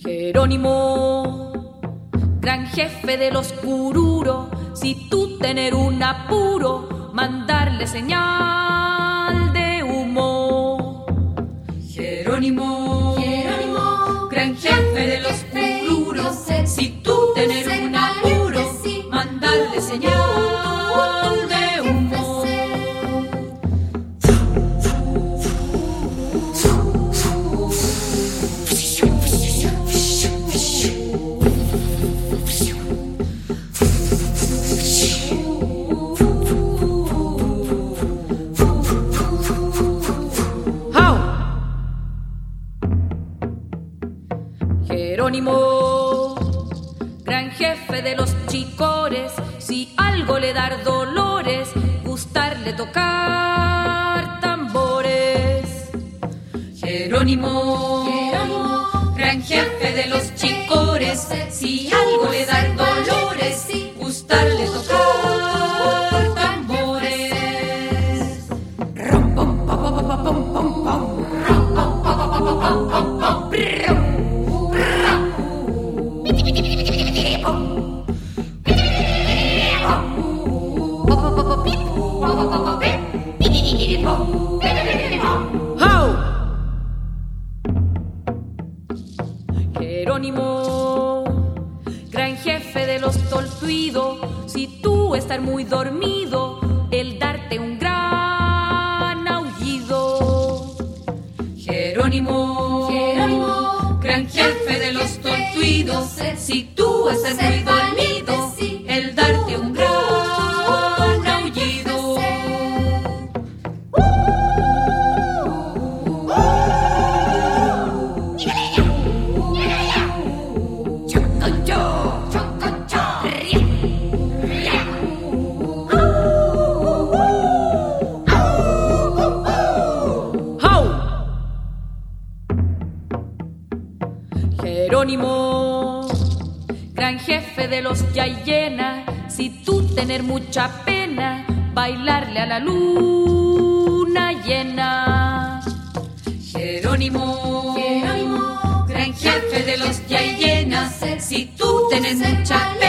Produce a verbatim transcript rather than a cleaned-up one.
Jerónimo, gran jefe de los cururos, si tú tener un apuro, mandarle señal de humo. Jerónimo, Jerónimo, gran jefe de los cururos, si tú tener un apuro, mandarle señal de humo. Jerónimo, gran jefe de los chicores, si algo le dar dolores, gustarle tocar tambores. Jerónimo, Jerónimo, gran jefe de los chicores, si algo le dar dolores, gustarle tocar tambores. Rom, pom, pom, pom, pom, pom, pom, pom. Rom, pom, pom, pom, pom, pom, pom, pom. Brum. Jerónimo, gran jefe de los tortuidos, si tú estar muy dormido, el darte un gran aullido. Jerónimo, Jerónimo, gran jefe de los tortuidos, si tú estás muy dormido, el darte un gran aullido. Jerónimo, gran jefe de los yayenas, si tú tener mucha pena, bailarle a la luna llena. Jerónimo, gran jefe de los yayenas, si tú tenés mucha pena,